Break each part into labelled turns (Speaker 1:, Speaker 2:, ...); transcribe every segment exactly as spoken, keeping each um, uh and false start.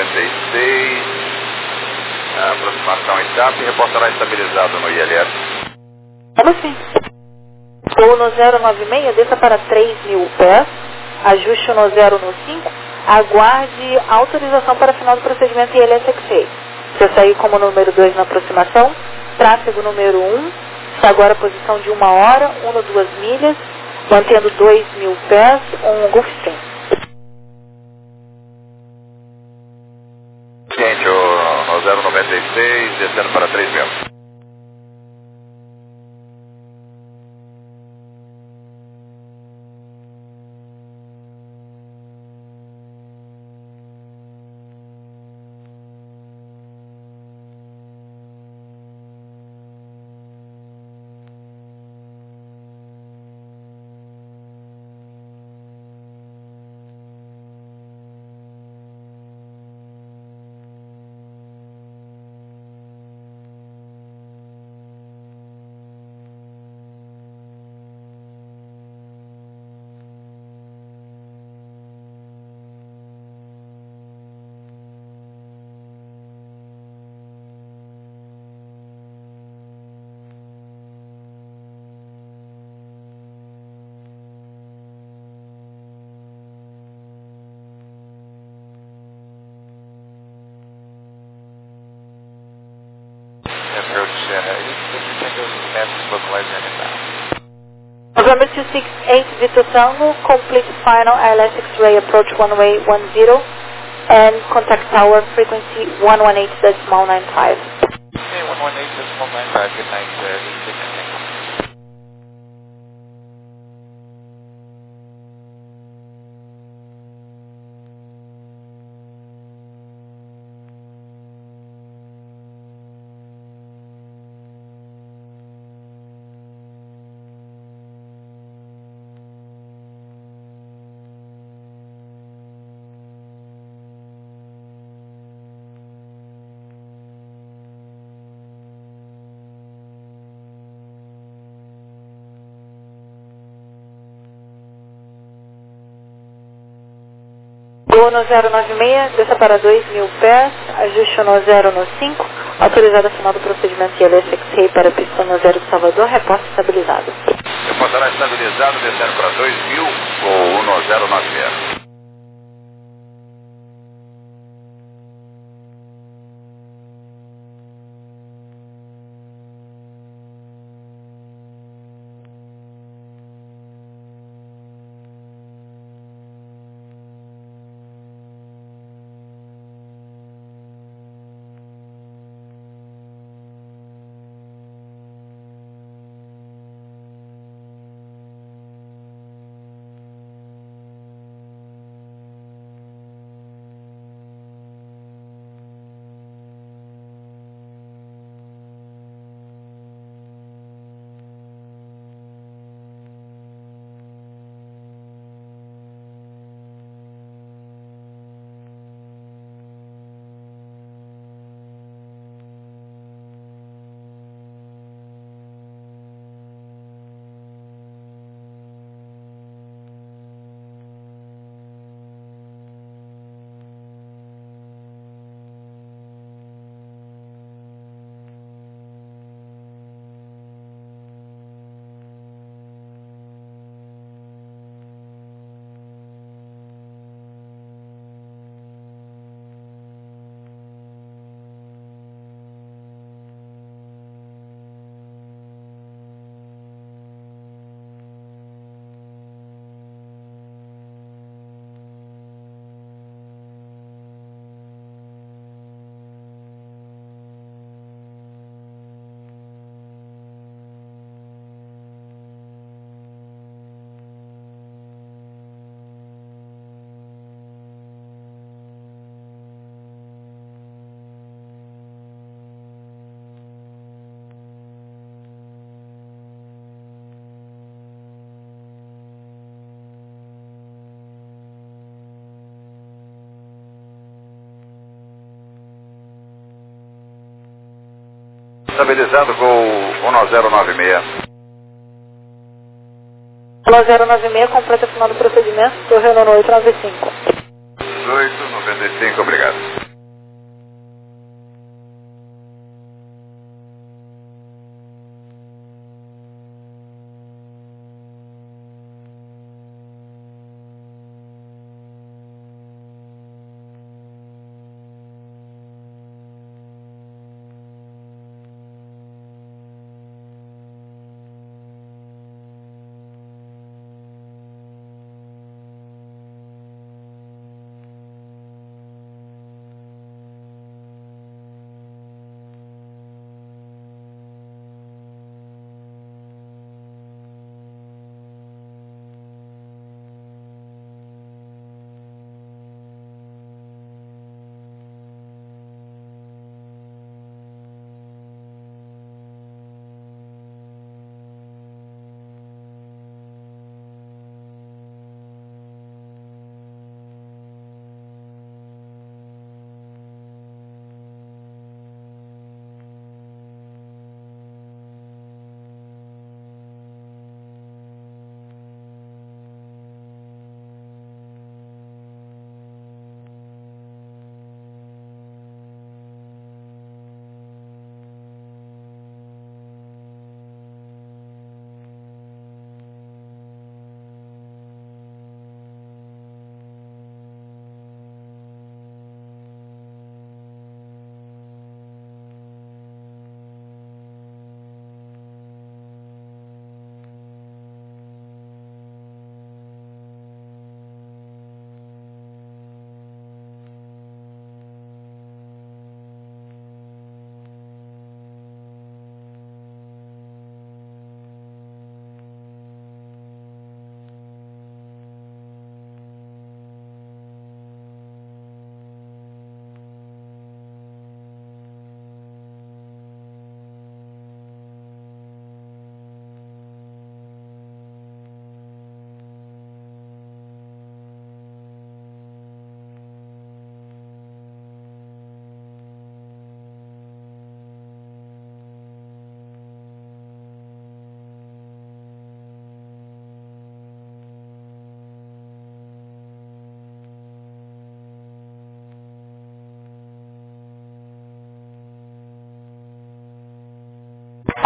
Speaker 1: noventa e seis, aproximação E T A P, reportará estabilizado no I L S.
Speaker 2: Como assim? Ou no zero nove seis, desça para três mil pés, ajuste no zero no cinco, aguarde autorização para final do procedimento I L S X-Ray. Você saiu como número dois na aproximação, tráfego número um, está agora a posição de uma hora, um a duas milhas, mantendo dois mil pés, um Gulfstream.
Speaker 1: Gente, o, o zero noventa e seis, descendo para três mil.
Speaker 2: November two six eight, Victor Tango, complete final I L S X-ray approach one way one zero and contact tower frequency one one eight decimal nine five.
Speaker 1: Okay, one one eight decimal nine five, good night, uh, good night.
Speaker 2: Gol no zero nove seis, desça para dois mil pés, ajuste no zero no cinco, autorizado a final do procedimento I L S X-Ray para pista no zero de Salvador, reporte estabilizado.
Speaker 1: Reportará estabilizado, descendo para dois mil, gol no zero nove seis. Estabilizado com um zero nove seis.
Speaker 2: um zero nove seis, completa final do procedimento, Torre Renault oito nove cinco.
Speaker 1: oito noventa e cinco, obrigado.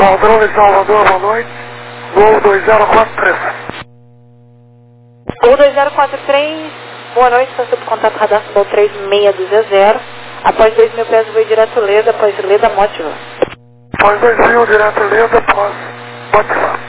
Speaker 3: Padrone Salvador, boa noite. Voo dois zero quatro três.
Speaker 2: Voo dois zero quatro três, boa noite, está sob contato radar Sudal três seis dois zero. Após dois mil pés, voo direto Leda, após Leda Mótiva.
Speaker 3: Após dois mil, direto Leda, após Mótiva.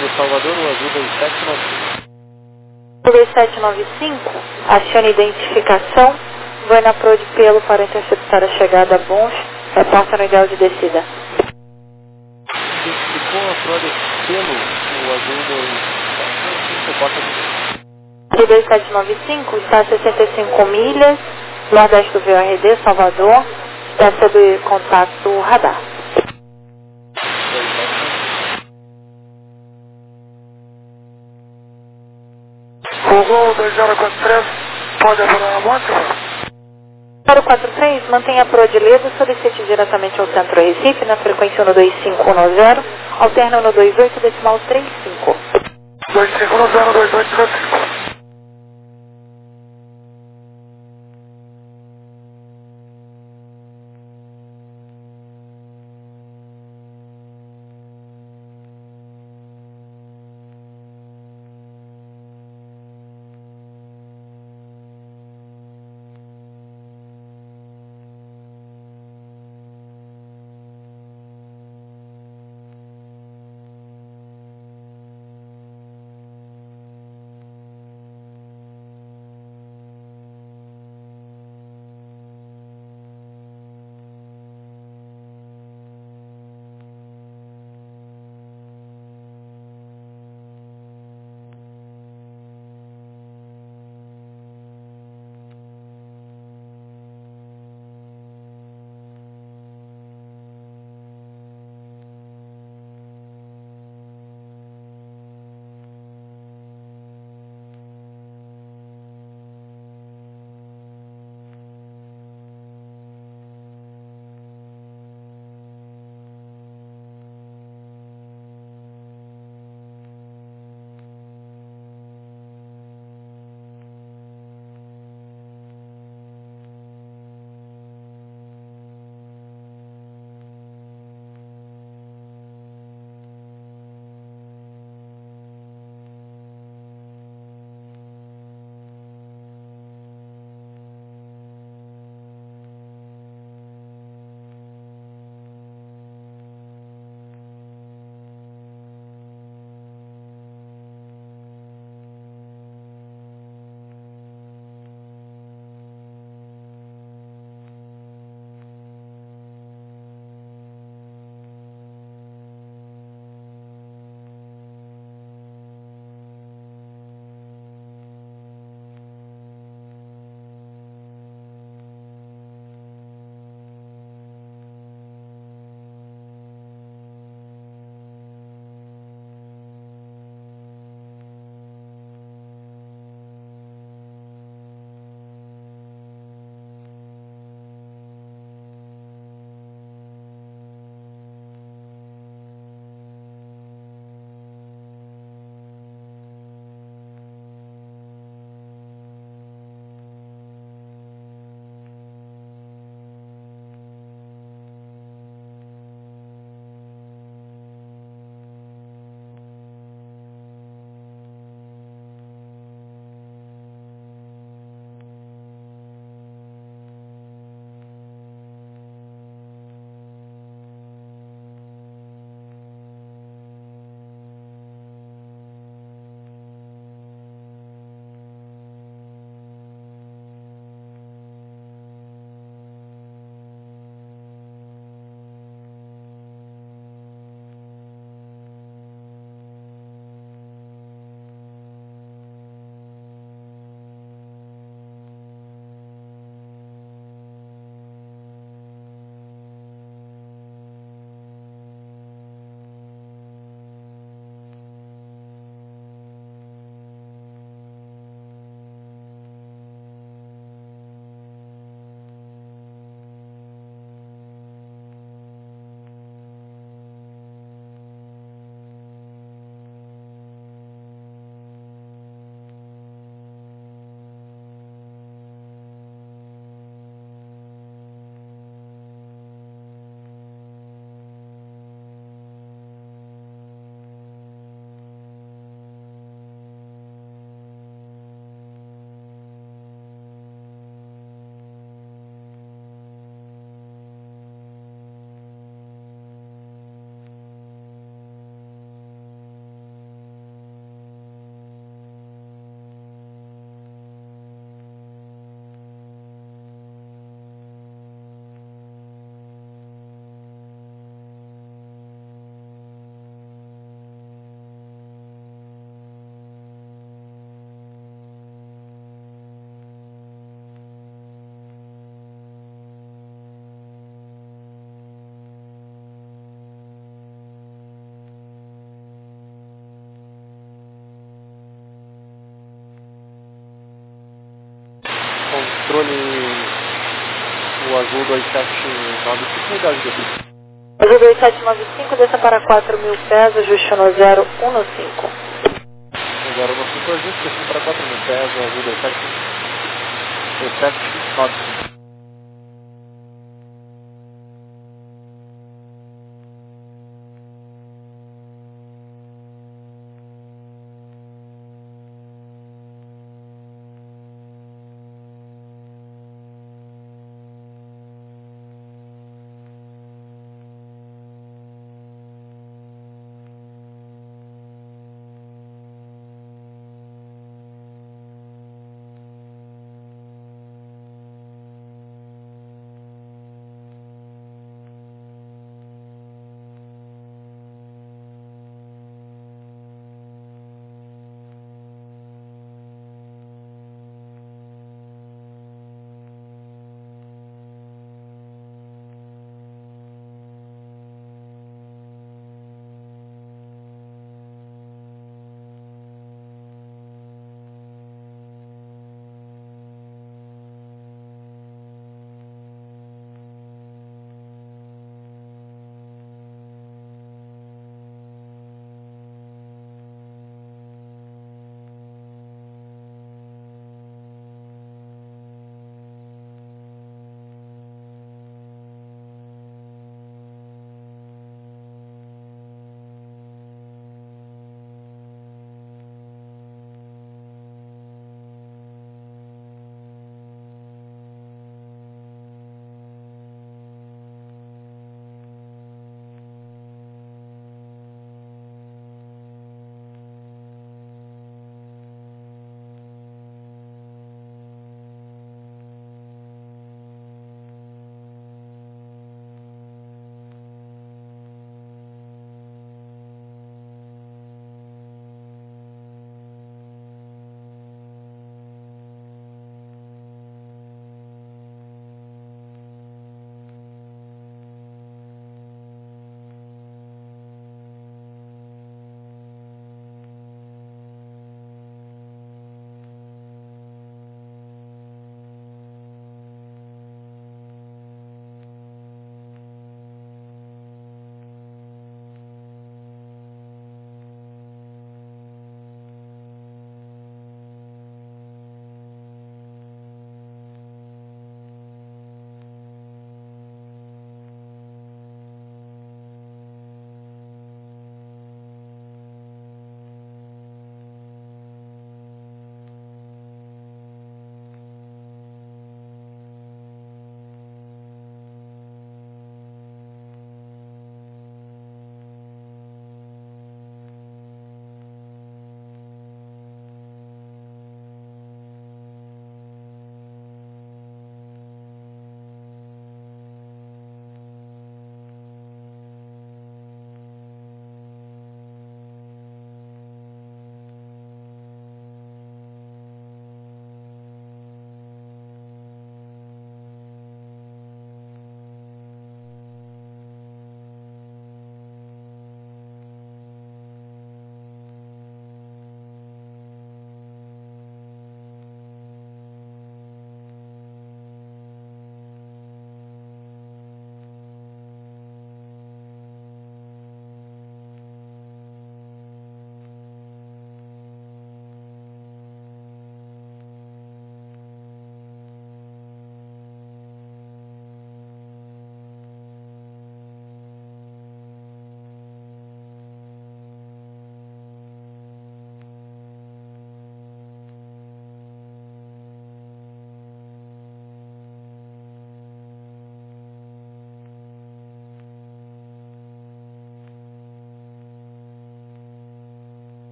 Speaker 4: L Salvador, o azul dois sete nove cinco.
Speaker 2: dois sete nove cinco, acione identificação, vai na Pro de Pelo para interceptar a chegada a bons, reporta no ideal de descida.
Speaker 4: Identificou a Pro de Pelo, o azul dois sete nove cinco, reporta no
Speaker 2: De dois sete nove cinco, está a sessenta e cinco milhas, nordeste do V R D, Salvador, está sob contato radar.
Speaker 3: Google dois zero quatro três, pode abordar a moto?
Speaker 2: zero quatro três, mantenha a Pro de Ledo, solicite diretamente ao Centro Recife, na frequência no dois cinco um zero, alterna no dois oito decimal trinta e cinco.
Speaker 3: dois cinco um zero, dois oito trinta e cinco.
Speaker 4: controle o azul dois sete nove cinco, unidade dele.
Speaker 2: Azul dois sete nove cinco, desça para quatro mil pés, ajuste no zero um no cinco.
Speaker 4: zero um no cinco, ajuste, descendo para quatro mil pés, azul dois sete nove cinco.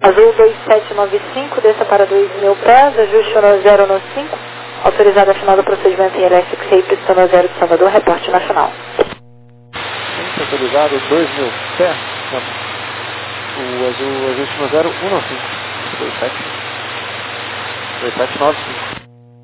Speaker 2: Azul dois sete nove cinco, desça para dois mil pés, ajuste no zero no cinco, autorizado a final do procedimento em L S X A, pista no zero de Salvador, reporte nacional.
Speaker 4: Autorizado dois mil pés, o azul ajuste no zero um cinco, dois sete, dois sete nove cinco.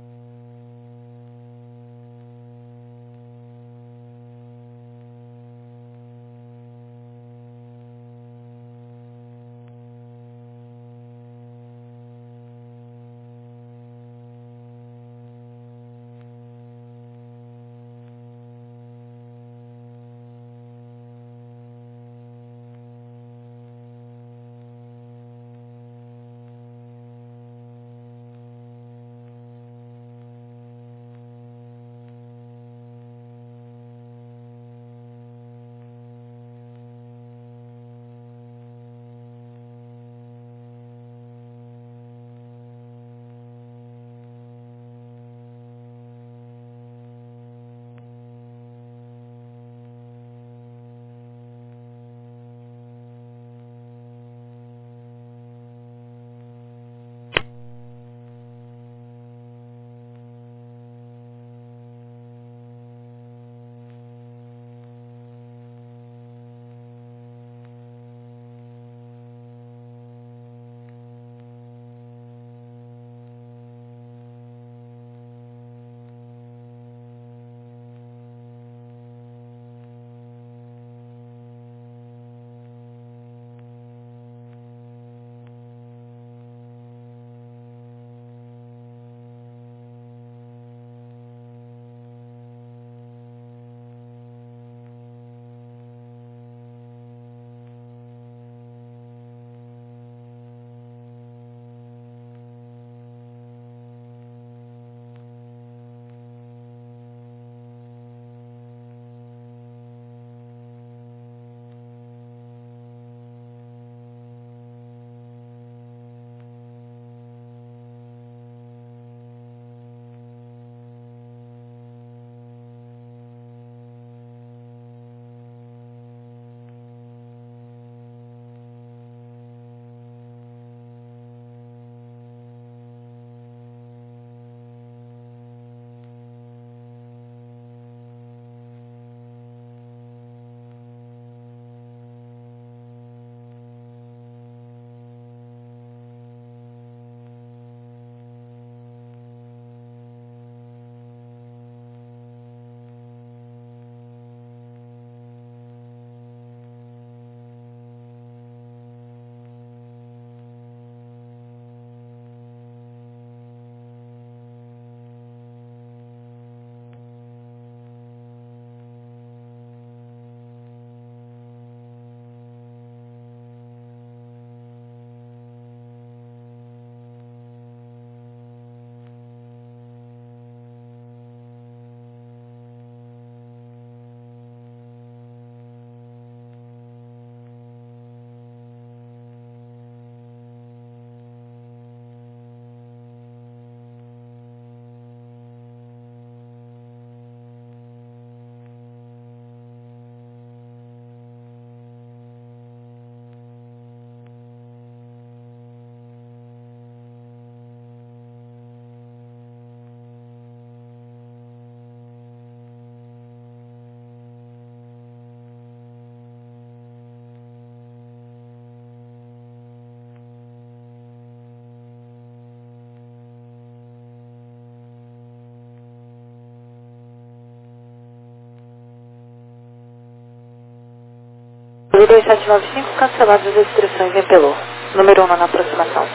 Speaker 2: dois sete nove cinco, canceladas as inscrições em Pelô. Número um na aproximação.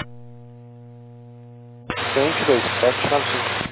Speaker 4: dois sete nove cinco.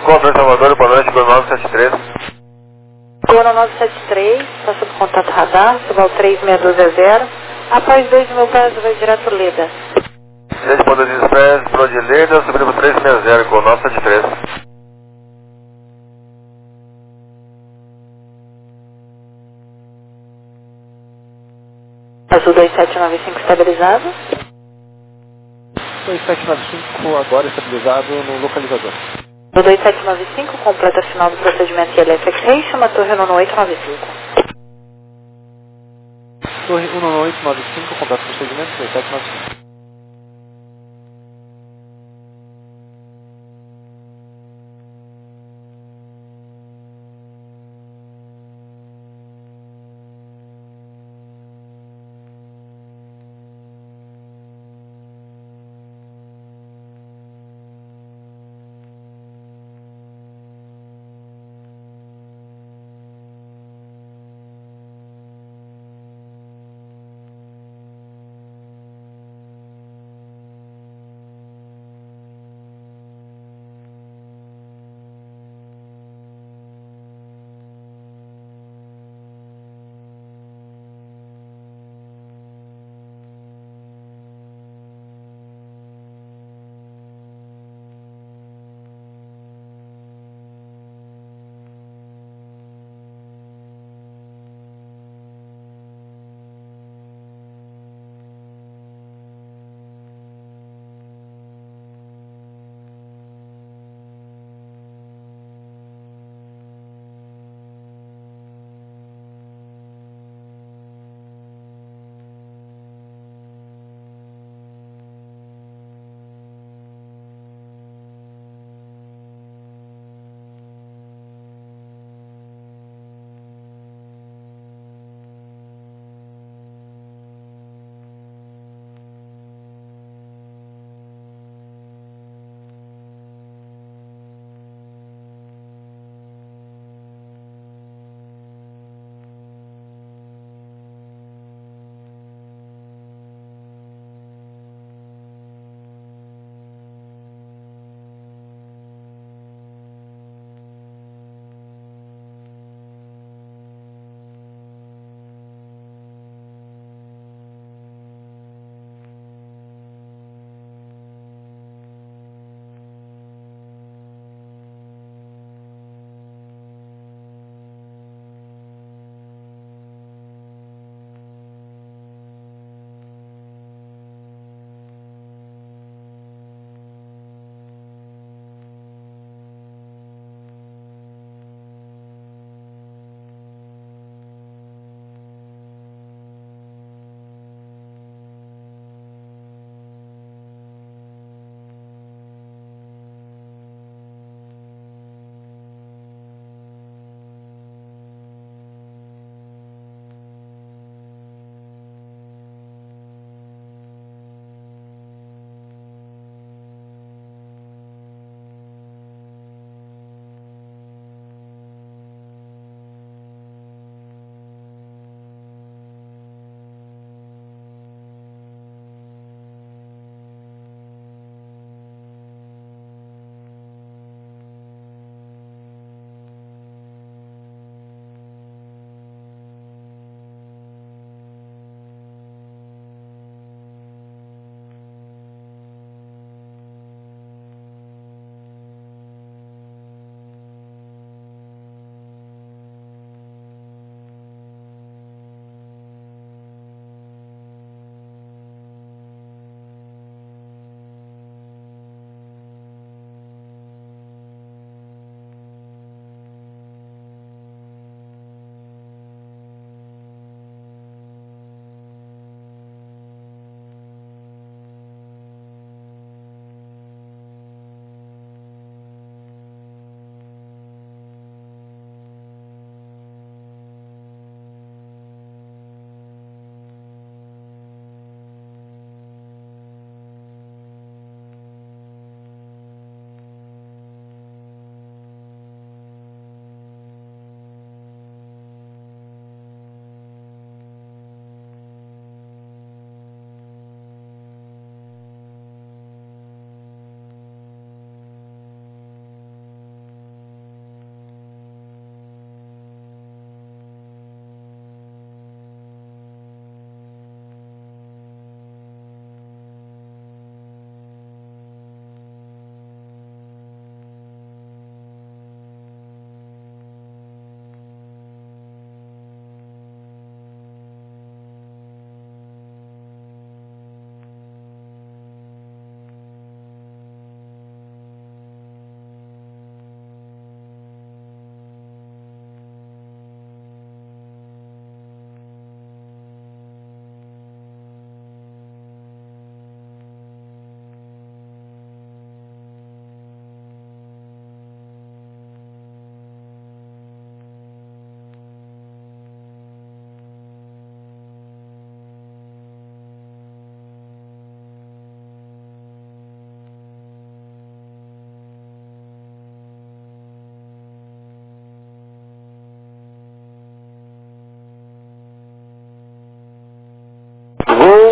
Speaker 1: Controle Salvador, boa noite, Gol nove sete três.
Speaker 2: Gol nove sete três, está sob contato radar, Cibal três seis dois zero. Após dois mil pés, vai direto Leda.
Speaker 1: seis ponto dois pés, pro de Leda, subindo para três seis zero, Gol nove sete três.
Speaker 2: Azul dois sete nove cinco estabilizado.
Speaker 4: dois sete nove cinco agora estabilizado no localizador.
Speaker 2: No dois sete nove cinco, completa final do procedimento I L S X-Ray, chama a torre um oito nove cinco.
Speaker 4: Torre um oito nove cinco, completa o procedimento dois sete nove cinco.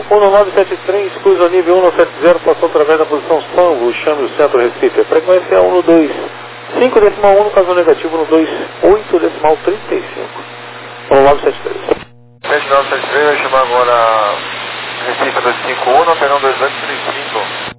Speaker 4: um nove sete três, cruza nível um nove sete zero, passou através da posição Sambo, chame o centro Recife. Frequência é um no dois cinco decimal um, no caso negativo no dois oito decimal trinta e cinco. um nove sete três.
Speaker 3: sete nove sete três, vai chamar agora Recife dois cinco um, Pernão dois oito três cinco.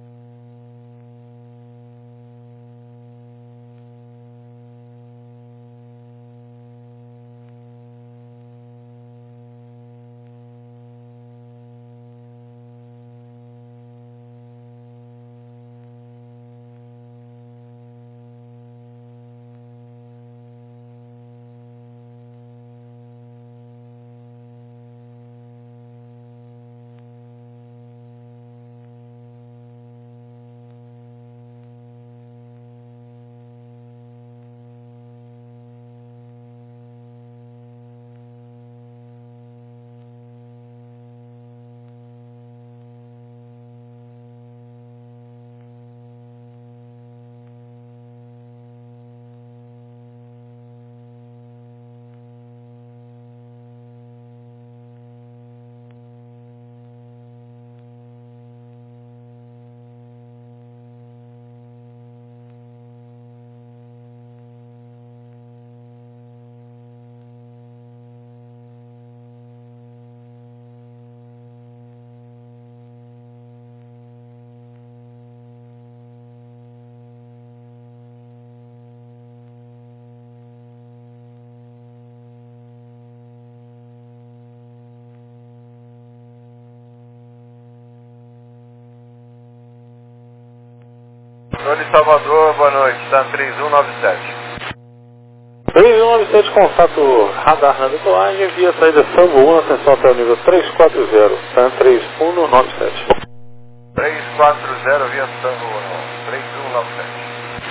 Speaker 3: Tony Salvador, boa noite, está três um nove sete.
Speaker 4: três um nove sete, contato radar na decolagem, via saída Sambo um, atenção até o nível três quatro zero, está três um nove sete.
Speaker 3: três quatro zero via Sambo um, três um nove sete.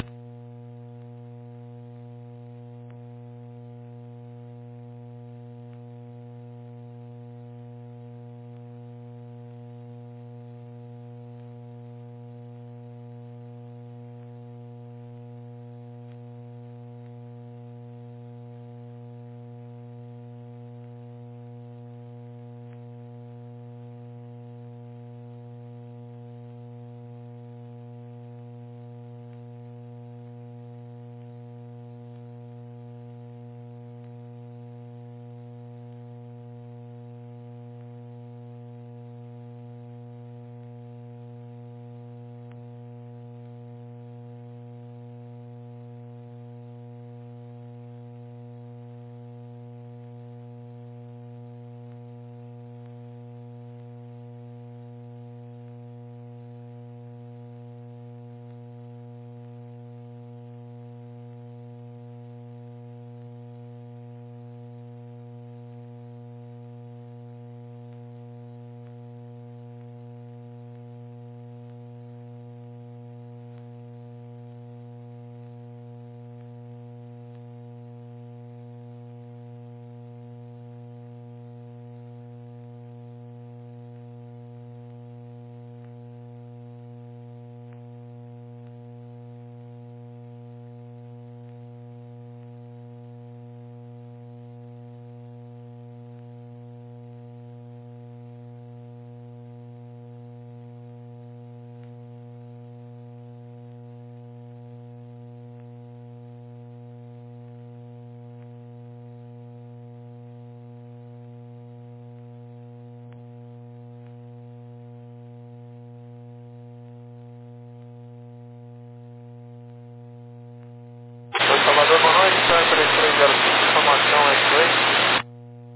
Speaker 3: Salvador, boa noite, está três três zero cinco, informação é dois.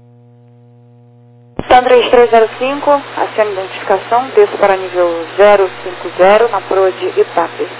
Speaker 2: Stan três três zero cinco, acione identificação, desça para nível zero cinco zero na proa de Itape.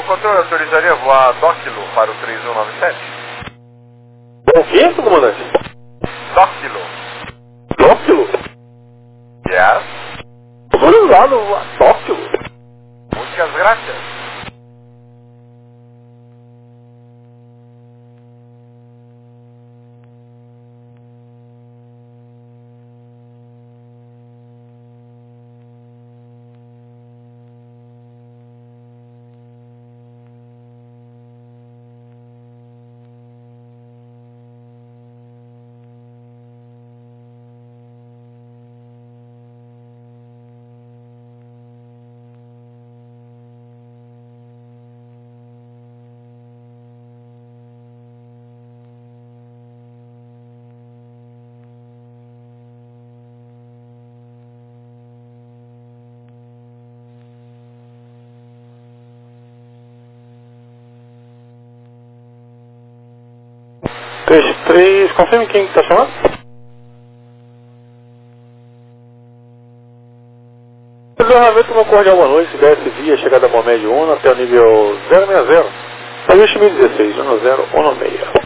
Speaker 3: O controle autorizaria voar Dóquilo para o três um nove sete?
Speaker 4: O que, comandante?
Speaker 3: Dóquilo.
Speaker 4: Dóquilo?
Speaker 3: Yes.
Speaker 4: Vamos lá no Dóquilo.
Speaker 3: Muitas graças.
Speaker 4: três três, confirme quem está chamando? Desenvolvimento uma cordial boa noite, D S via, chegada a Mohamed um até o nível zero seis zero. Ajuste mil e dezesseis, um zero um seis.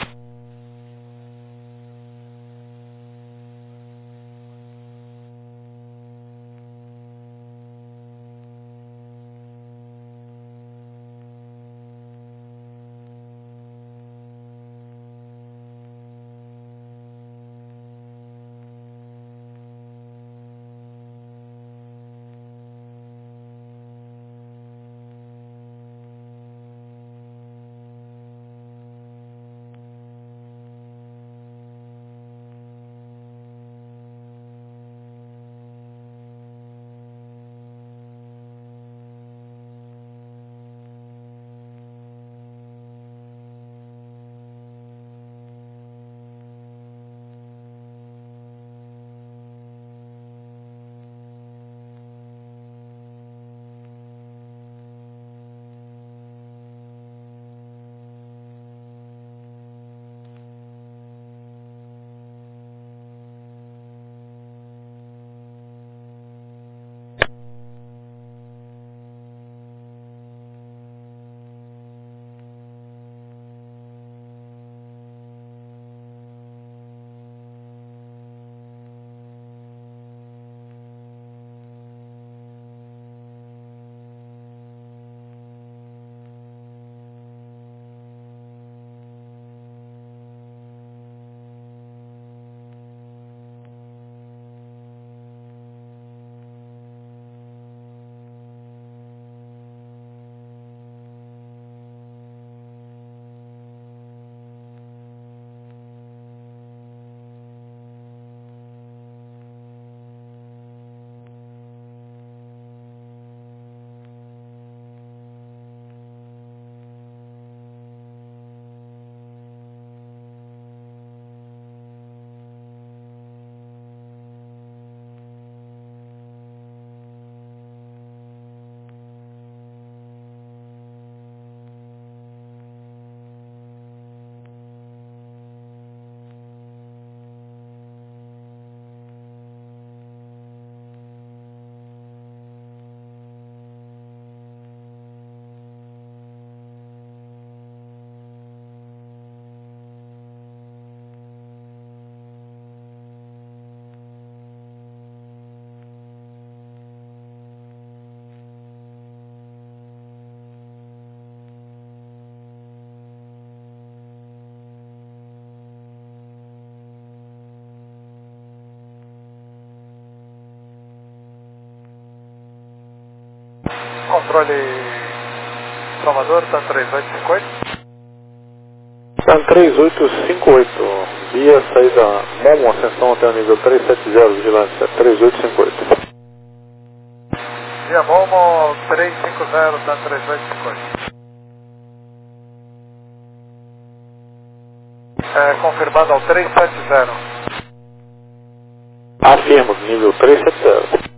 Speaker 3: Controle Salvador, tá três oito cinco oito.
Speaker 4: Tá três oito cinco oito. Via saída Momo, ascensão até o nível três sete zero, vigilância três oito cinco oito.
Speaker 3: Via Momo três cinco zero, tá três oito cinco oito. É, confirmado ao três sete zero.
Speaker 4: Afirmo, nível três sete zero.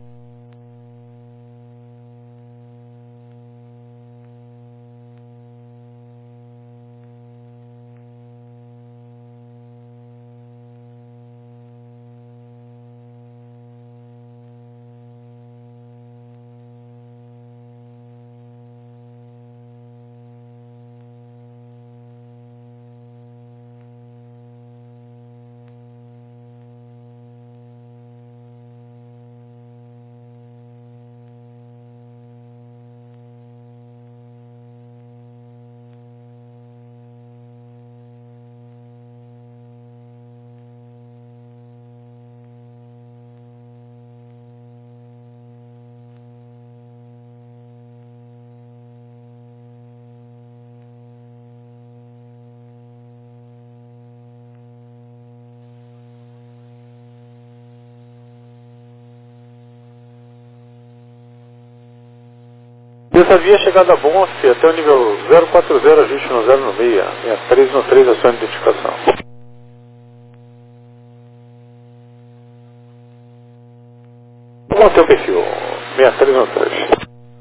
Speaker 4: Dessa via chegada a Bonf até o nível zero quatro zero, ajuste no zero no meia, sessenta e três no três, a sua identificação. Vamos manter o perfil, sessenta e três no três.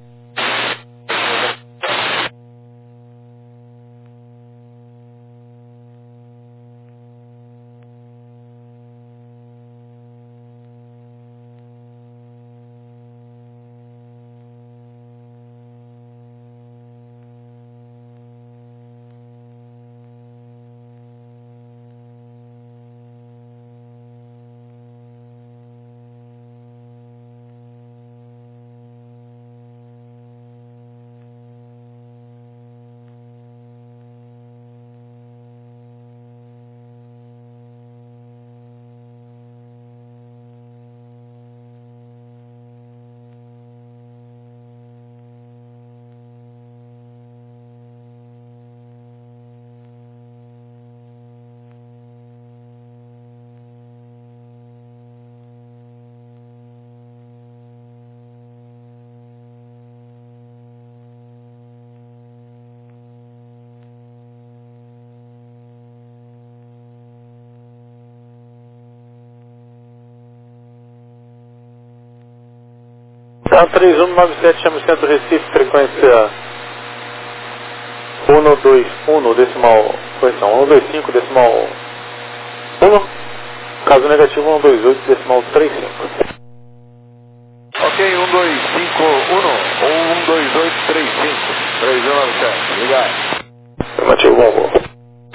Speaker 4: Tá, três um nove sete, chama o centro Recife, frequência um dois um decimal, correção, um dois cinco decimal um, caso negativo um dois oito decimal trinta e cinco.
Speaker 3: Ok, um dois cinco um ou um dois oito três cinco, três um nove sete, ligado.
Speaker 4: Afirmativo, bom voo.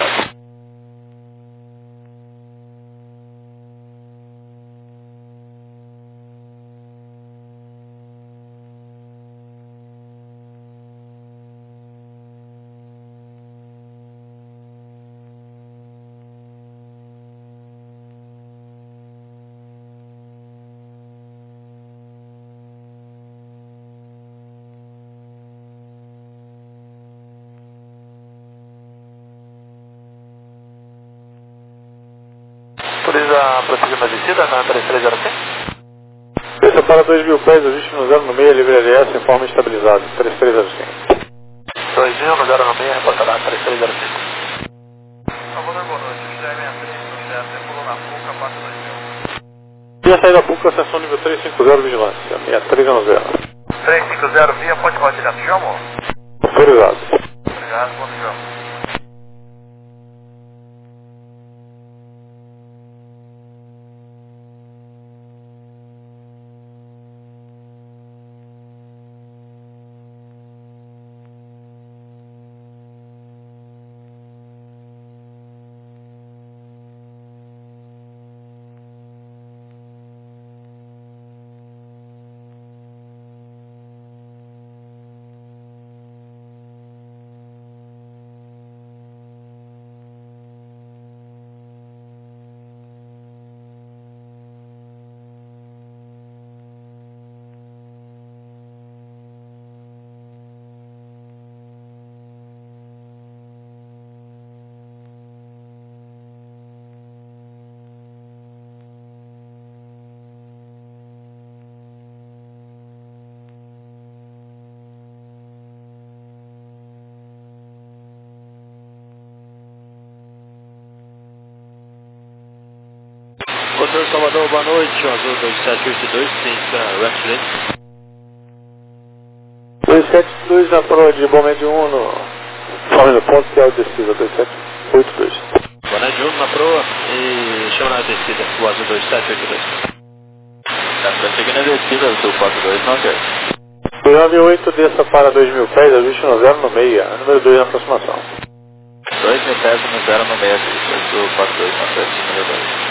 Speaker 3: Autoriza prosseguir na descida na três três zero cinco?
Speaker 4: Desça para dois mil pés, ajuste no zero no meio, livre S em forma estabilizada, três três zero cinco.
Speaker 3: dois mil no zero no meio, reportará três três zero cinco. Salvador, boa noite. X R sessenta e três, sucesso, pulou na Puca, passa dois mil.
Speaker 4: Via saída Puca, ascensão nível trezentos e cinquenta, vigilância, sessenta e três zero zero.
Speaker 3: trezentos e cinquenta, via, pode rolar direto, chama?
Speaker 4: Autorizado.
Speaker 3: Obrigado, bom dia.
Speaker 5: Controle Salvador, boa noite, Azul dois sete oito dois, ciência Westlake.
Speaker 4: dois sete dois na prova de Bomed um no Fórmula Ponto que é o descida dois sete oito dois.
Speaker 5: Bomed um na proa e chama na descida, o Azul dois sete oito dois. Tá prosseguindo a descida, Azul quatro dois nove oito.
Speaker 4: dois nove oito, desça para dois mil pés, ajuste no zero no meia, número dois na aproximação.
Speaker 5: dois mil pés no zero no meia, Azul quatro dois nove oito, número dois.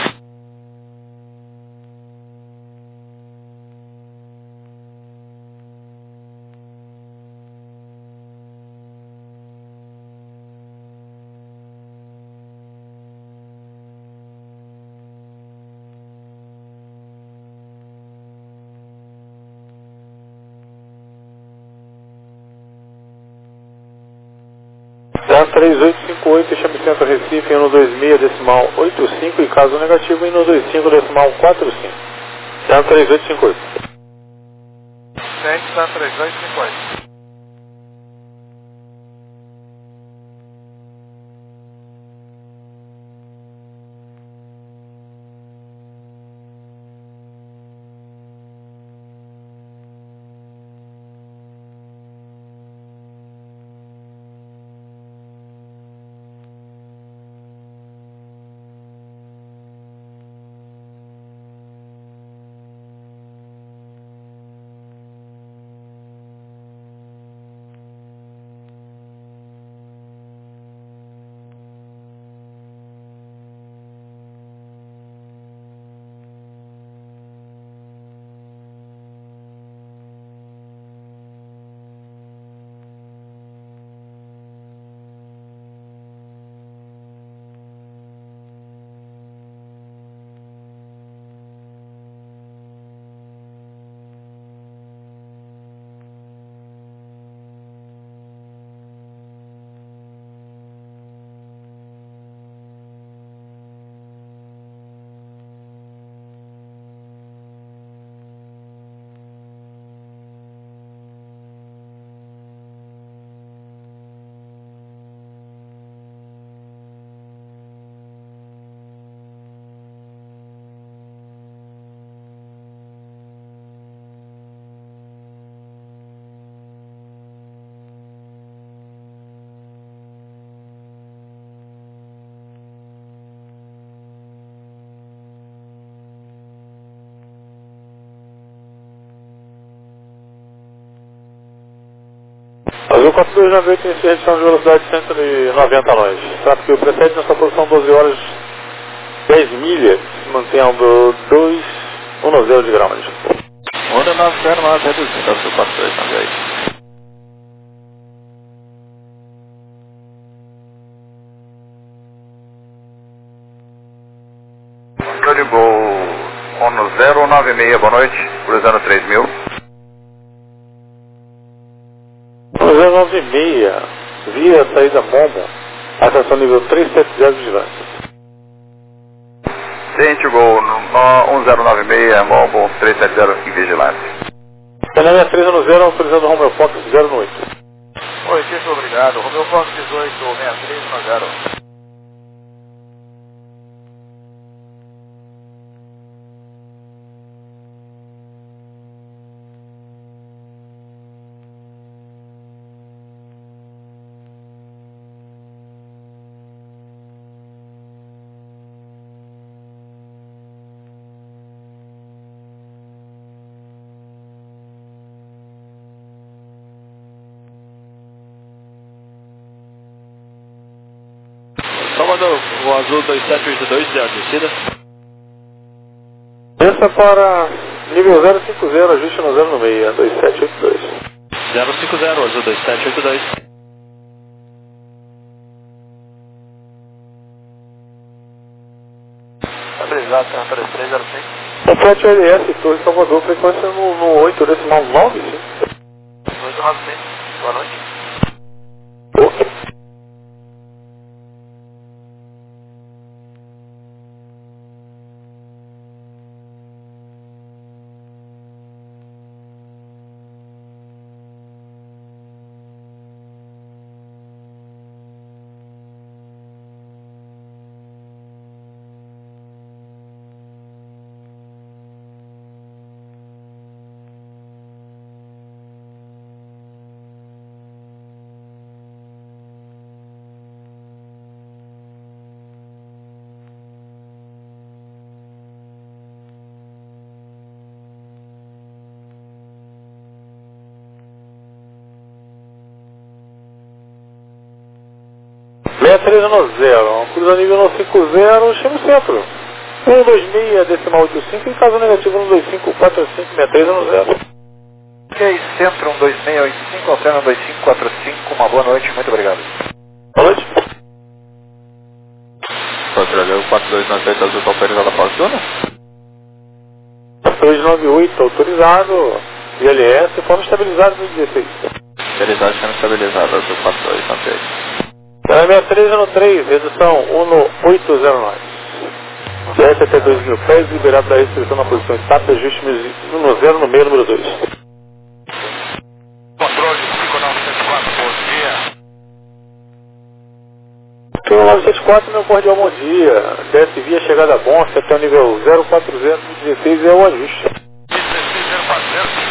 Speaker 4: Tá, três oito cinco oito, chame centro Recife, um dois seis decimal oito cinco e caso negativo, um dois cinco decimal quatro cinco. Tá, três oito cinco oito.
Speaker 3: Sente, tá, três oito cinco oito.
Speaker 4: Azul quatro dois nove oito inicia redução de velocidade de cento e noventa nós. Tráfego precede nessa posição doze horas dez milhas, mantendo dois um nove de ground.
Speaker 5: Onda nove zero nove reduzindo Azul quatro dois nove oito.
Speaker 1: De gol um zero nove seis, boa noite, cruzando três mil.
Speaker 4: um zero nove seis, via saída Momo, atração nível trezentos e setenta vigilância.
Speaker 1: Ciente gol um zero nove seis, Momo trezentos e setenta em vigilância.
Speaker 4: Canalha três um zero, autorizando o Romeo Fox zero no oito.
Speaker 3: Oitíssimo obrigado, Romeo Fox dezoito, sessenta e três um zero.
Speaker 5: Só mandou o Azul dois sete oito dois, de descida.
Speaker 4: Desça para nível zero cinco zero, ajuste no zero no meio, dois sete oito dois.
Speaker 5: zero cinco zero, Azul dois sete oito dois.
Speaker 3: Estabilizado, três três zero cinco.
Speaker 4: Repete o L S, Torre Salvador, frequência no, no oito decimal nove, sim.
Speaker 3: dois nove seis, boa noite.
Speaker 4: seis três um zero, cruza nível um cinco zero, chama o centro. um dois seis, decimal oito cinco, em caso negativo um dois cinco quatro cinco seis três um zero.
Speaker 3: Ok, centro um dois seis oito cinco, alterno um dois cinco quatro cinco, uma boa noite, muito obrigado.
Speaker 4: Boa noite.
Speaker 5: Controle quatro dois nove oito, Azul autorizado a Fortuna.
Speaker 4: quatro dois nove oito, autorizado, I L S, forma estabilizada no dezesseis.
Speaker 5: Estabilidade sendo estabilizada, Azul quatro dois nove oito.
Speaker 4: seis três um três, redução um no oito zero nove. dez até dois mil pés, liberado da restrição na posição estática, ajuste no zero no meio, número dois.
Speaker 3: Controle cinco nove sete quatro, bom dia.
Speaker 4: cinco nove sete quatro, meu cordial bom dia. Desce via chegada bom, até o nível zero quatro zero dezesseis é o ajuste.
Speaker 3: dezesseis zero quatro zero.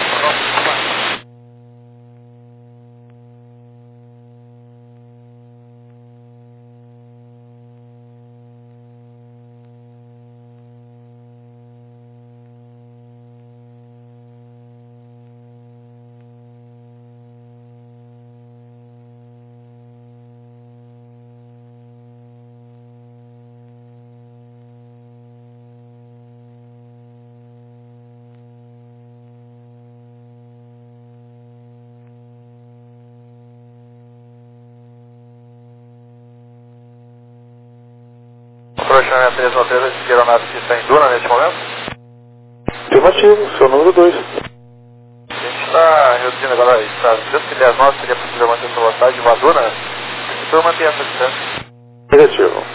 Speaker 3: Proxão três um três, esse aeronave que está em Duna nesse momento?
Speaker 4: Afirmativo, seu número dois.
Speaker 3: A gente está reduzindo agora, está dizendo que dez nove seria possível manter essa velocidade de Vaduna, então manter essa distância.
Speaker 4: Negativo.